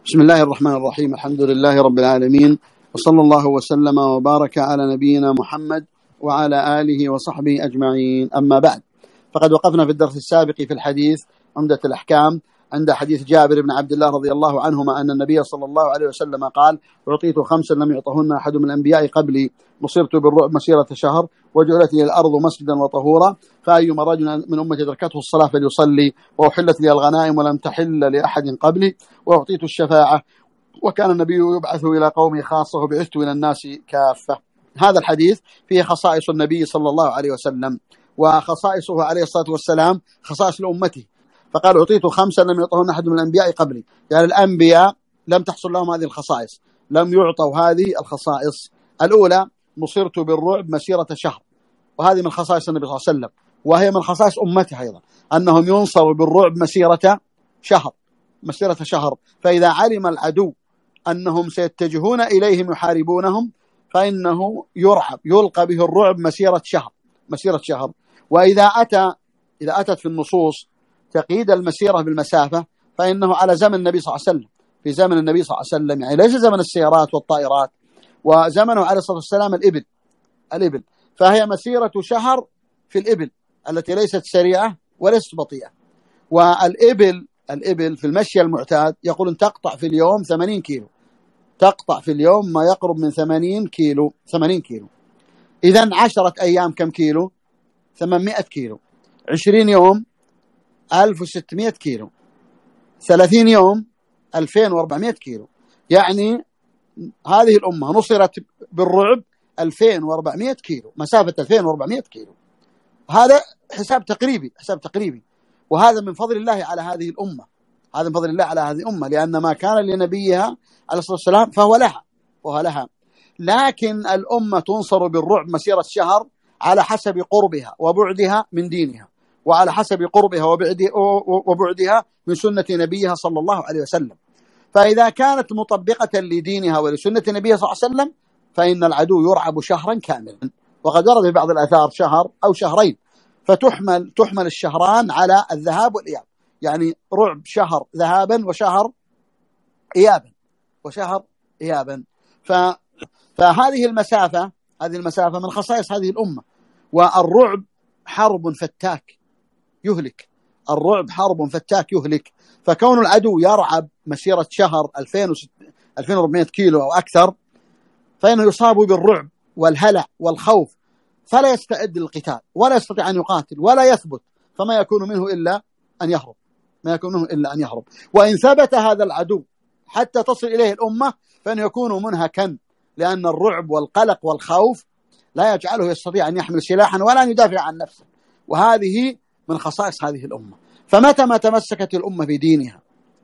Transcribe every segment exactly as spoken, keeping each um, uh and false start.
بسم الله الرحمن الرحيم. الحمد لله رب العالمين، وصلى الله وسلم وبارك على نبينا محمد وعلى آله وصحبه أجمعين. أما بعد، فقد وقفنا في الدرس السابق في الحديث عمدة الأحكام عند حديث جابر بن عبد الله رضي الله عنهما أن النبي صلى الله عليه وسلم قال: أعطيت خمسا لم يعطهن أحد من الأنبياء قبلي، نصرت بالرعب مسيرة شهر، وجعلت لي الأرض مسجدا وطهورا، فأيما رجل من أمتي أدركته الصلاة فليصلي، وأحلت لي الغنائم ولم تحل لأحد قبلي، وأعطيت الشفاعة، وكان النبي يبعث إلى قومه خاصة وبعثت إلى الناس كافة. هذا الحديث فيه خصائص النبي صلى الله عليه وسلم، وخصائصه عليه الصلاة والسلام خصائص لأمته. فقال: أعطيت خمسا لم يعطهن أحد من الأنبياء قبلي، يعني الأنبياء لم تحصل لهم هذه الخصائص، لم يعطوا هذه الخصائص. الأولى: نصرت بالرعب مسيرة شهر، وهذه من خصائص النبي صلى الله عليه وسلم، وهي من خصائص أمته أيضا، أنهم ينصروا بالرعب مسيرة شهر مسيرة شهر فإذا علم العدو أنهم سيتجهون إليهم يحاربونهم فإنه يرعب، يلقى به الرعب مسيرة شهر مسيرة شهر وإذا أتى إذا أتت في النصوص تقييد المسيرة بالمسافة فإنه على زمن النبي صلى الله عليه وسلم، في زمن النبي صلى الله عليه وسلم، يعني ليس زمن السيارات والطائرات، وزمنه عليه الصلاة والسلام الإبل الإبل فهي مسيرة شهر في الإبل التي ليست سريعة وليست بطيئة. والإبل الإبل في المشي المعتاد يقولون تقطع في اليوم ثمانين كيلو، تقطع في اليوم ما يقرب من ثمانين كيلو ثمانين كيلو. إذن عشرة أيام كم كيلو؟ ثمانمائة كيلو. عشرين يوم ألف وستمائة كيلو. ثلاثين يوم ألفين وأربعمائة كيلو. يعني هذه الأمة نصرت بالرعب ألفين وأربعمائة كيلو، مسافة ألفين وأربعمائة كيلو. هذا حساب تقريبي حساب تقريبي وهذا من فضل الله على هذه الأمة هذا من فضل الله على هذه الأمة لأن ما كان لنبيها عليه الصلاة والسلام فهو لها وهو لها لكن الأمة تنصر بالرعب مسيرة شهر على حسب قربها وبعدها من دينها، وعلى حسب قربها وبعدها من سنة نبيها صلى الله عليه وسلم. فإذا كانت مطبقة لدينها ولسنة نبيها صلى الله عليه وسلم فإن العدو يرعب شهرا كاملا. وقد ورد في بعض الآثار شهر أو شهرين، فتحمل تحمل الشهران على الذهاب والإياب، يعني رعب شهر ذهابا وشهر إيابا وشهر إيابا ف... فهذه المسافة هذه المسافة من خصائص هذه الأمة. والرعب حرب فتاك يهلك الرعب حرب فتاك يهلك فكون العدو يرعب مسيرة شهر ألفين وأربعمائة كيلو أو أكثر فإنه يصاب بالرعب والهلع والخوف، فلا يستعد للقتال ولا يستطيع أن يقاتل ولا يثبت، فما يكون منه إلا أن يهرب ما يكون منه إلا أن يهرب. وإن ثبت هذا العدو حتى تصل إليه الأمة فإنه يكون منهكا، لأن الرعب والقلق والخوف لا يجعله يستطيع أن يحمل سلاحا ولا أن يدافع عن نفسه، وهذه من خصائص هذه الأمة. فمتى ما تمسكت الأمة بدينها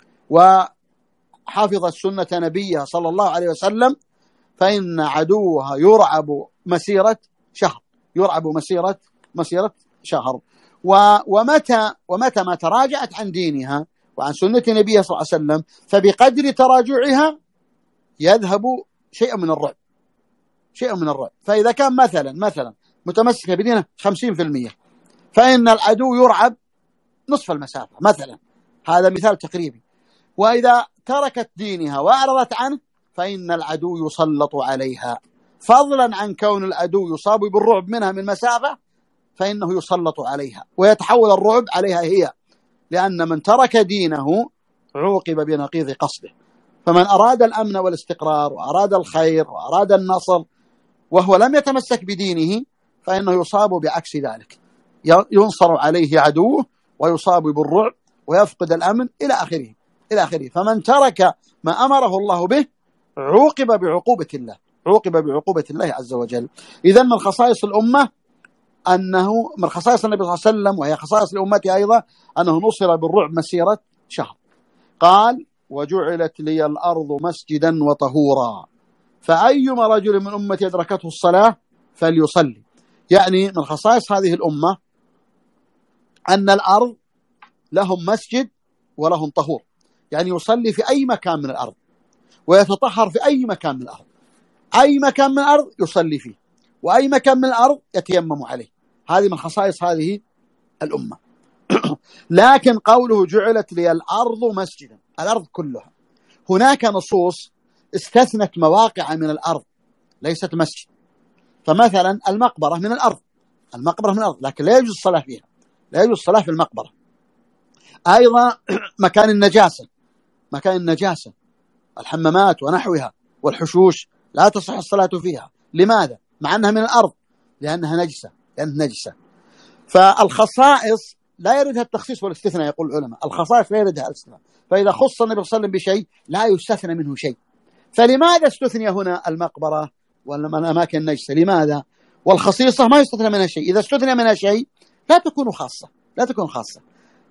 وحافظت سنة نبيها صلى الله عليه وسلم فإن عدوها يرعب مسيرة شهر يرعب مسيرة مسيرة شهر ومتى ومتى ما تراجعت عن دينها وعن سنة نبيها صلى الله عليه وسلم فبقدر تراجعها يذهب شيء من الرعب شيء من الرعب فإذا كان مثلا مثلا متمسكة بدينها خمسين بالمئة فإن العدو يرعب نصف المسافة مثلا، هذا مثال تقريبي. وإذا تركت دينها وأعرضت عنه فإن العدو يسلط عليها، فضلا عن كون العدو يصاب بالرعب منها من مسافة فإنه يسلط عليها ويتحول الرعب عليها هي، لأن من ترك دينه عوقب بنقيض قصده. فمن أراد الأمن والاستقرار وأراد الخير وأراد النصر وهو لم يتمسك بدينه فإنه يصاب بعكس ذلك، ينصر عليه عدوه ويصاب بالرعب ويفقد الأمن إلى آخره إلى آخره. فمن ترك ما أمره الله به عوقب بعقوبة الله عوقب بعقوبة الله عز وجل. إذن من خصائص الأمة أنه من خصائص النبي صلى الله عليه وسلم وهي خصائص لأمته أيضا أنه نصر بالرعب مسيرة شهر. قال: وجعلت لي الأرض مسجدا وطهورا، فأيما رجل من أمتي أدركته الصلاة فليصلي. يعني من خصائص هذه الأمة أن الأرض لهم مسجد ولهم طهور، يعني يصلي في أي مكان من الأرض ويتطهر في أي مكان من الأرض، أي مكان من الأرض يصلي فيه وأي مكان من الأرض يتيمم عليه. هذه من خصائص هذه الأمة. لكن قوله جعلت لي الأرض مسجدا، الأرض كلها، هناك نصوص استثنت مواقع من الأرض ليست مسجد. فمثلا المقبرة من الأرض، المقبرة من الأرض، لكن لا يجوز الصلاة فيها، لا يجوز الصلاة في المقبرة. أيضا مكان النجاسة، مكان النجاسة الحمامات ونحوها والحشوش لا تصح الصلاة فيها. لماذا؟ مع أنها من الأرض، لأنها نجسة، لأنها نجسة. فالخصائص لا يردها التخصيص والاستثناء، يقول العلماء الخصائص لا يردها الاستثناء. فإذا خص النبي صلى الله عليه وسلم بشيء لا يستثنى منه شيء. فلماذا استثني هنا المقبرة والأماكن النجسة؟ لماذا؟ والخصيصة ما يستثنى منها شيء. إذا استثنى منها شيء لا تكون خاصة، لا تكون خاصة.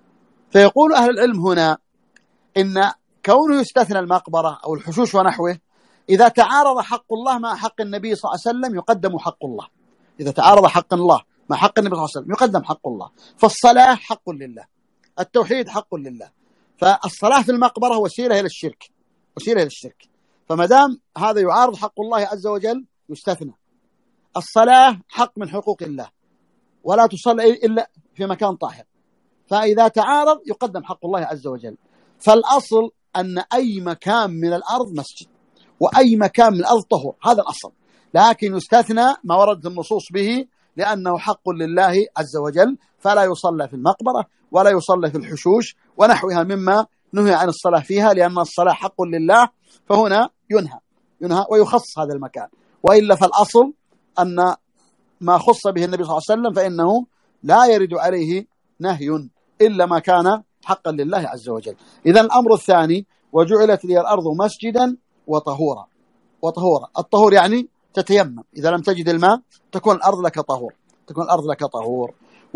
فيقول أهل العلم هنا إن كونه يستثنى المقبرة أو الحشوش ونحوه إذا تعارض حق الله مع حق النبي صلى الله عليه وسلم يقدم حق الله. إذا تعارض حق الله مع حق النبي صلى الله عليه وسلم يقدم حق الله. فالصلاة حق لله، التوحيد حق لله، فالصلاة في المقبرة وسيلة إلى الشرك، وسيلة إلى الشرك. فما دام هذا يعارض حق الله عز وجل يستثنى. الصلاة حق من حقوق الله ولا تصلى إلا في مكان طاهر، فإذا تعارض يقدم حق الله عز وجل. فالأصل أن أي مكان من الأرض مسجد وأي مكان من الأرض طهور، هذا الأصل. لكن يستثنى ما ورد النصوص به لأنه حق لله عز وجل، فلا يصلى في المقبرة ولا يصلى في الحشوش ونحوها مما نهي عن الصلاة فيها، لأن الصلاة حق لله، فهنا ينهى ينهى ويخص هذا المكان. وإلا فالأصل أن ما خص به النبي صلى الله عليه وسلم فإنه لا يرد عليه نهي إلا ما كان حقا لله عز وجل. إذن الأمر الثاني: وجعلت لي الأرض مسجدا وطهورا. وطهورا، الطهور يعني تتيمم، إذا لم تجد الماء تكون الأرض لك طهور، تكون الأرض لك طهور.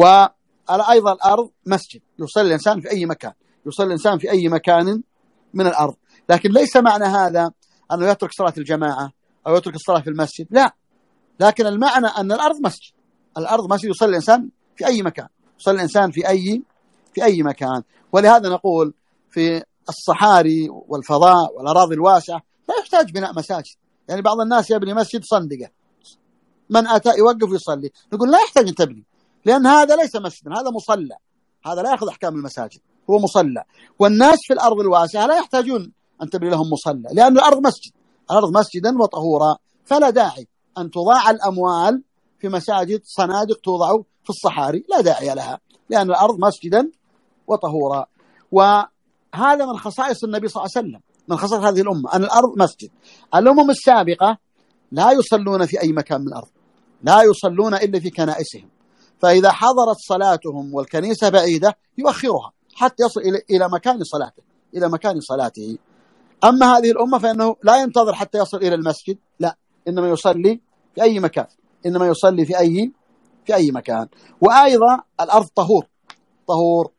وأيضا الأرض مسجد، يصلي الإنسان في أي مكان، يصلي الإنسان في أي مكان من الأرض. لكن ليس معنى هذا أنه يترك صلاة الجماعة أو يترك الصلاة في المسجد، لا، لكن المعنى أن الأرض مسجد، الأرض مسجد، يصلي الإنسان في أي مكان، يصلي الإنسان في أي في أي مكان. ولهذا نقول في الصحاري والفضاء والأراضي الواسعة لا يحتاج بناء مساجد. يعني بعض الناس يبني مسجد صندقة، من أتى يوقف ويصلي، نقول لا يحتاج أن تبني، لأن هذا ليس مسجدا، هذا مصلى، هذا لا يأخذ أحكام المساجد، هو مصلى. والناس في الأرض الواسعة لا يحتاجون أن تبني لهم مصلى، لأن الأرض مسجد، الأرض مسجدا وطهورا، فلا داعي أن تضاع الأموال في مساجد صنادق توضع في الصحاري، لا داعي لها، لأن الأرض مسجدا وطهورا. وهذا من خصائص النبي صلى الله عليه وسلم، من خصائص هذه الأمة أن الأرض مسجد. الأمم السابقة لا يصلون في أي مكان من الأرض، لا يصلون إلا في كنائسهم، فإذا حضرت صلاتهم والكنيسة بعيدة يؤخرها حتى يصل إلى مكان صلاته، إلى مكان صلاته. أما هذه الأمة فإنه لا ينتظر حتى يصل إلى المسجد، لا، إنما يصلي في أي مكان، إنما يصلي في أي في أي مكان. وأيضا الأرض طهور، طهور.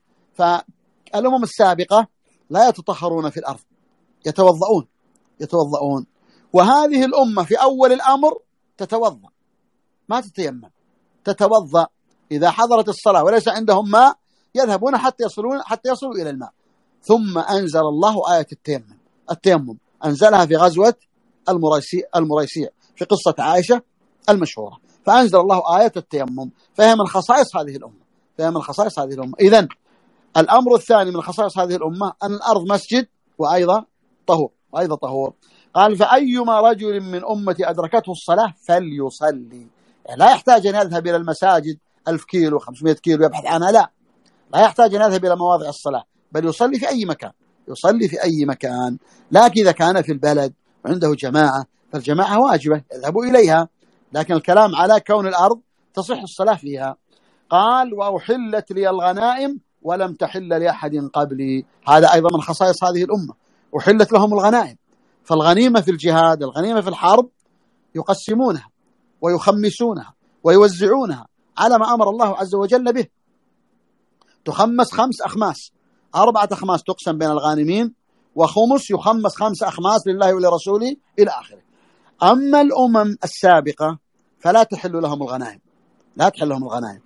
فالأمم السابقة لا يتطهرون في الأرض، يتوضؤون يتوضؤون وهذه الأمة في أول الأمر تتوضأ، ما تتيمم، تتوضأ. إذا حضرت الصلاة وليس عندهم ماء يذهبون حتى يصلون حتى يصلوا إلى الماء. ثم أنزل الله آية التيمم، التيمم أنزلها في غزوة المريسي المريسيع في قصة عائشة المشهورة، فأنزل الله آية التيمم، فهي من خصائص هذه الأمة، فهي من خصائص هذه الأمة. إذن الأمر الثاني من خصائص هذه الأمة أن الأرض مسجد وأيضا طهور، وأيضا طهور. قال: فأيما رجل من أمتي أدركته الصلاة فليصلي. يعني لا يحتاج أن يذهب إلى المساجد ألف كيلو خمسمائة كيلو يبحث عنها، لا، لا يحتاج أن يذهب إلى مواضع الصلاة، بل يصلي في أي مكان، يصلي في أي مكان. لكن إذا كان في البلد وعنده جماعة فالجماعة واجبة يذهبوا إليها، لكن الكلام على كون الأرض تصح الصلاة فيها. قال: وأحلت لي الغنائم ولم تحل لأحد قبلي. هذا أيضا من خصائص هذه الأمة، أحلت لهم الغنائم. فالغنيمة في الجهاد، الغنيمة في الحرب يقسمونها ويخمسونها ويوزعونها على ما أمر الله عز وجل به. تخمس خمس أخماس، أربعة أخماس تقسم بين الغانمين، وخمس يخمس خمس أخماس لله ولرسوله إلى آخره. أما الأمم السابقة فلا تحل لهم الغنائم، لا تحل لهم الغنائم.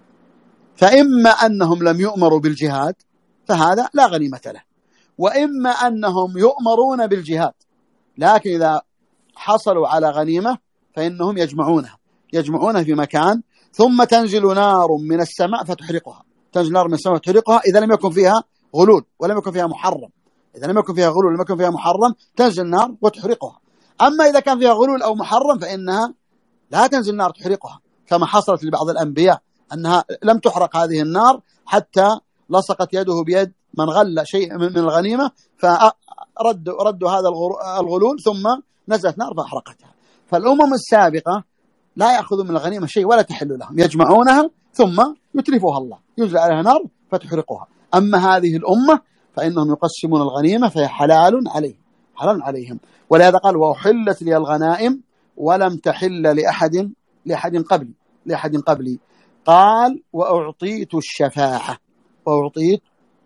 فإما أنهم لم يؤمروا بالجهاد فهذا لا غنيمة له، وإما أنهم يؤمرون بالجهاد لكن إذا حصلوا على غنيمة فإنهم يجمعونها يجمعونها في مكان، ثم تنزل نار من السماء فتحرقها، تنزل نار من السماء فتحرقها إذا لم يكن فيها غلول ولم يكن فيها محرم، إذا لم يكن فيها غلول لم يكن فيها محرم تنزل النار وتحرقها. أما إذا كان فيها غلول أو محرم فإنها لا تنزل النار تحرقها، كما حصلت لبعض الأنبياء أنها لم تحرق هذه النار حتى لصقت يده بيد من غل شيء من الغنيمة فردوا ردوا هذا الغلول ثم نزلت نار فأحرقتها. فالأمم السابقة لا يأخذوا من الغنيمة شيء ولا تحل لهم، يجمعونها ثم يتلفها الله، ينزل عليها نار فتحرقها. أما هذه الأمة فإنهم يقسمون الغنيمة فهي حلال عليهم، حلال عليهم. ولهذا قال وأحلت لي الغنائم ولم تحل لأحد لأحد قبلي لأحد قبلي قال وأعطيت الشفاعة، وأعطيت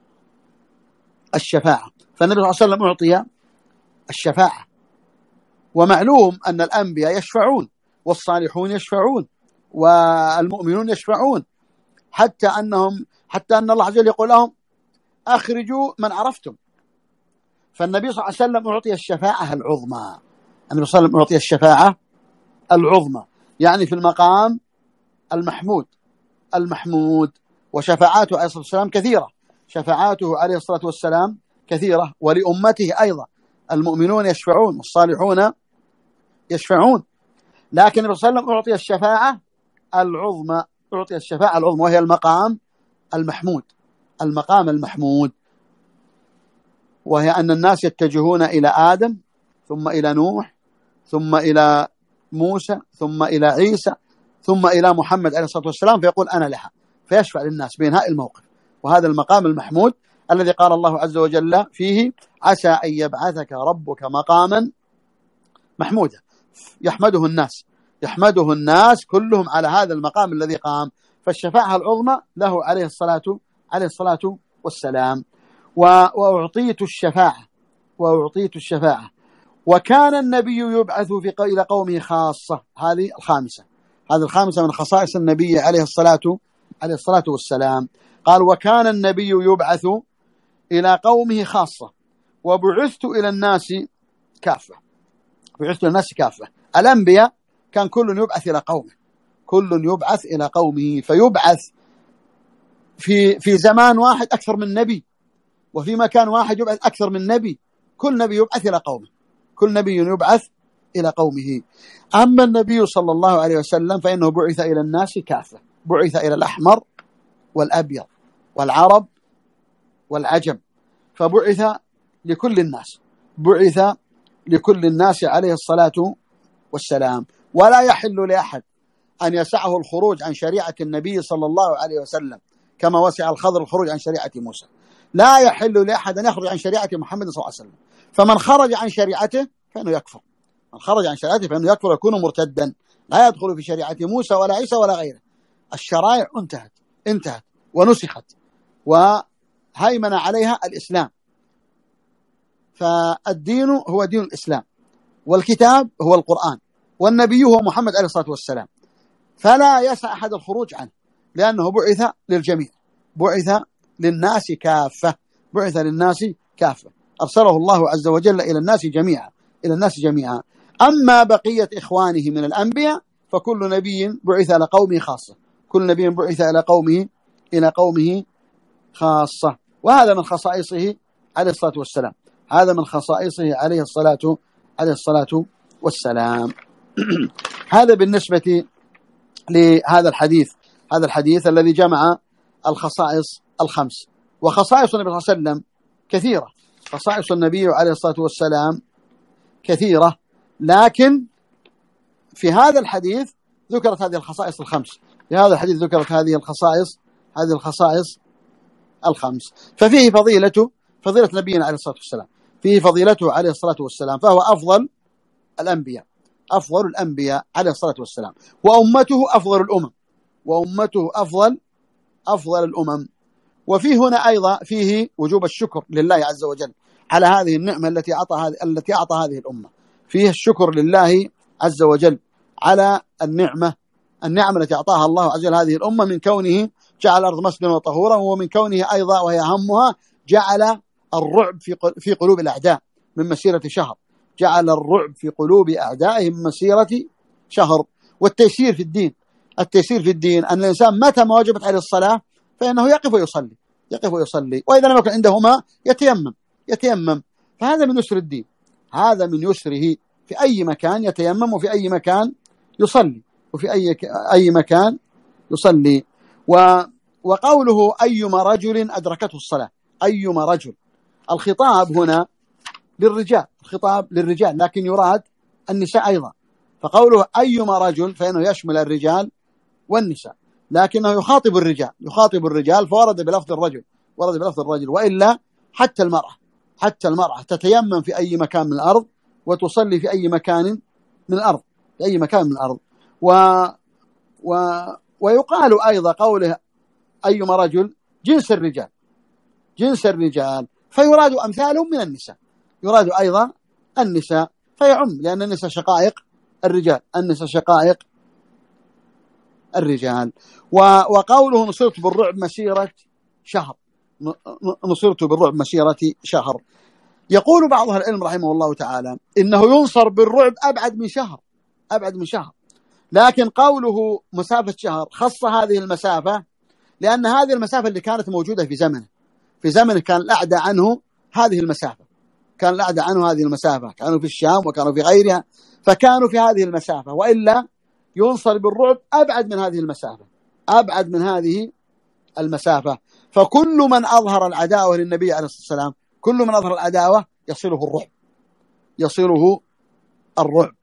الشفاعة. فالنبي صلى الله عليه وسلم أعطي الشفاعة. ومعلوم أن الأنبياء يشفعون والصالحون يشفعون والمؤمنون يشفعون، حتى أنهم حتى أن الله عز وجل يقول لهم أخرجوا من عرفتم. فالنبي صلى الله عليه وسلم أعطي الشفاعة العظمى، النبي صلى الله عليه وسلم أعطي الشفاعة العظمى، يعني في المقام المحمود المحمود. وشفاعاته عليه الصلاة والسلام كثيرة، شفاعاته عليه الصلاة والسلام كثيرة، ولأمته أيضا المؤمنون يشفعون والصالحون يشفعون. لكن النبي صلى الله عليه وسلم أعطي الشفاعة العظمى، أعطي الشفاعة العظمى وهي المقام المحمود، المقام المحمود، وهي أن الناس يتجهون إلى آدم ثم إلى نوح ثم إلى موسى ثم إلى عيسى ثم إلى محمد عليه الصلاة والسلام، فيقول أنا لها، فيشفع للناس بإنهاء الموقف. وهذا المقام المحمود الذي قال الله عز وجل فيه عسى أن يبعثك ربك مقاما محمودا، يحمده الناس يحمده الناس كلهم على هذا المقام الذي قام. فالشفاعة العظمى له عليه الصلاة عليه الصلاة والسلام. وأعطيت الشفاعة وأعطيت الشفاعة وكان النبي يبعث في إلى قومه خاصة. هذه الخامسة هذه الخامسة من خصائص النبي عليه الصلاة عليه الصلاة والسلام. قال وكان النبي يبعث إلى قومه خاصة وبعثت إلى الناس كافة. بعثت إلى الناس كافة. الأنبياء كان كل يبعث إلى قومه، كل يبعث إلى قومه، فيبعث في في زمان واحد أكثر من نبي، وفي مكان واحد يبعث أكثر من نبي. كل نبي يبعث إلى قومه، كل نبي يبعث إلى قومه. أما النبي صلى الله عليه وسلم فإنه بعث إلى الناس كافة، بعث إلى الأحمر والأبيض والعرب والعجم، فبعث لكل الناس، بعث لكل الناس عليه الصلاة والسلام. ولا يحل لأحد أن يسعه الخروج عن شريعة النبي صلى الله عليه وسلم كما وسع الخضر الخروج عن شريعة موسى. لا يحل لأحد أن يخرج عن شريعة محمد صلى الله عليه وسلم. فمن خرج عن شريعته فإنه يكفر، من خرج عن شريعته فإنه يكفر يكون مرتدا، لا يدخل في شريعة موسى ولا عيسى ولا غيره. الشرائع انتهت انتهت ونسخت وهيمن عليها الإسلام. فالدين هو دين الإسلام، والكتاب هو القرآن، والنبي هو محمد عليه الصلاة والسلام. فلا يسع أحد الخروج عنه، لأنه بعث للجميع، بعث للناس كافة، بعث للناس كافة، أرسله الله عز وجل إلى الناس جميعا، إلى الناس جميعا. أما بقية إخوانه من الأنبياء فكل نبي بعث إلى قومه خاصة، كل نبي بعث إلى قومه إلى قومه خاصة. وهذا من خصائصه عليه الصلاة والسلام، هذا من خصائصه عليه الصلاة عليه الصلاة والسلام. هذا بالنسبة لهذا الحديث، هذا الحديث الذي جمع الخصائص الخمس. وخصائص النبي صلى الله عليه وسلم كثيرة، خصائص النبي عليه الصلاة والسلام كثيرة، لكن في هذا الحديث ذكرت هذه الخصائص الخمس، في هذا الحديث ذكرت هذه الخصائص هذه الخصائص الخمس. ففيه فضيلة فضيلة نبينا عليه الصلاة والسلام، فيه فضيلته عليه الصلاة والسلام، فهو أفضل الأنبياء، أفضل الأنبياء عليه الصلاة والسلام، وأمته أفضل الأمم، وأمته أفضل أفضل الأمم. وفيه هنا أيضا فيه وجوب الشكر لله عز وجل على هذه النعمة التي أعطى هذه التي أعطى هذه الأمة، فيه الشكر لله عز وجل على النعمة النعمة التي أعطاها الله عز وجل هذه الأمة، من كونه جعل الأرض مسجدا وطهورا، ومن كونه أيضا وهي أهمها جعل الرعب في في قلوب الأعداء من مسيرة شهر، جعل الرعب في قلوب أعدائهم من مسيرة شهر. والتيسير في الدين، التيسير في الدين أن الإنسان متى ما وجبت عليه الصلاة فإنه يقف ويصلي، يقف ويصلي، وإذا لم يكن عنده ماء يتيمم، يتيمم. فهذا من يسر الدين، هذا من يسره، في أي مكان يتيمم وفي أي مكان يصلي، وفي أي أي مكان يصلي. و وقوله أيما رجل أدركته الصلاة، أيما رجل، الخطاب هنا للرجال، الخطاب للرجال، لكن يراد النساء أيضا. فقوله أيما رجل فإنه يشمل الرجال والنساء، لكنه يخاطب الرجال، يخاطب الرجال فورد بلفظ الرجل، ورد بلفظ الرجل. وإلا حتى المرأة، حتى المرأة تتيمم في أي مكان من الأرض وتصلي في أي مكان من الأرض، في أي مكان من الأرض. و... و... ويقال أيضا قوله أيما رجل جنس الرجال، جنس الرجال، فيراد أمثالهم من النساء، يراد أيضا النساء فيعم، لأن النساء شقائق الرجال، النساء شقائق الرجال. وقوله نصرت بالرعب مسيرة شهر، نصرت بالرعب مسيرة شهر. يقول بعض أهل العلم رحمه الله تعالى إنه ينصر بالرعب أبعد من شهر، أبعد من شهر، لكن قوله مسافة شهر خص هذه المسافة لأن هذه المسافة اللي كانت موجودة في زمنه، في زمنه كان الأعدى عنه هذه المسافة، كان الأعدى عنه هذه المسافة، كانوا في الشام وكانوا في غيرها، فكانوا في هذه المسافة. وإلا ينصر بالرعب أبعد من هذه المسافة، أبعد من هذه المسافة. فكل من أظهر العداوة للنبي عليه الصلاة والسلام، كل من أظهر العداوة يصله الرعب، يصله الرعب،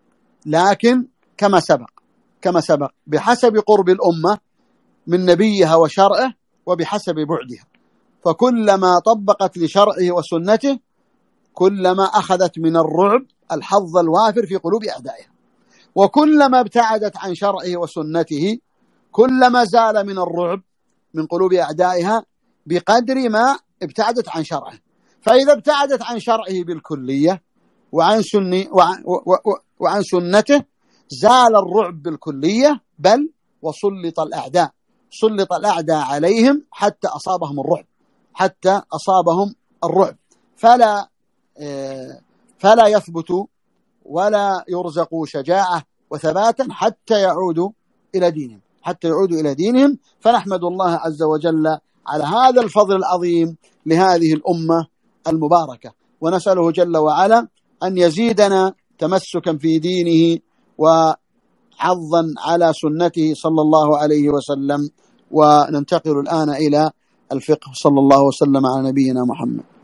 لكن كما سبق، كما سبق بحسب قرب الأمة من نبيها وشرعه وبحسب بعدها. فكلما طبقت لشرعه وسنته كلما أخذت من الرعب الحظ الوافر في قلوب أعدائها، وكلما ابتعدت عن شرعه وسنته كلما زال من الرعب من قلوب أعدائها بقدر ما ابتعدت عن شرعه. فإذا ابتعدت عن شرعه بالكلية وعن, سني وعن, وعن سنته زال الرعب بالكلية، بل وسلط الأعداء، سلط الأعداء عليهم حتى أصابهم الرعب، حتى أصابهم الرعب، فلا فلا يثبتوا ولا يرزقوا شجاعة وثباتا حتى يعودوا إلى دينهم، حتى يعودوا إلى دينهم. فنحمد الله عز وجل على هذا الفضل العظيم لهذه الأمة المباركة، ونسأله جل وعلا أن يزيدنا تمسكا في دينه وحظا على سنته صلى الله عليه وسلم. وننتقل الآن إلى الفقه، صلى الله وسلم على نبينا محمد.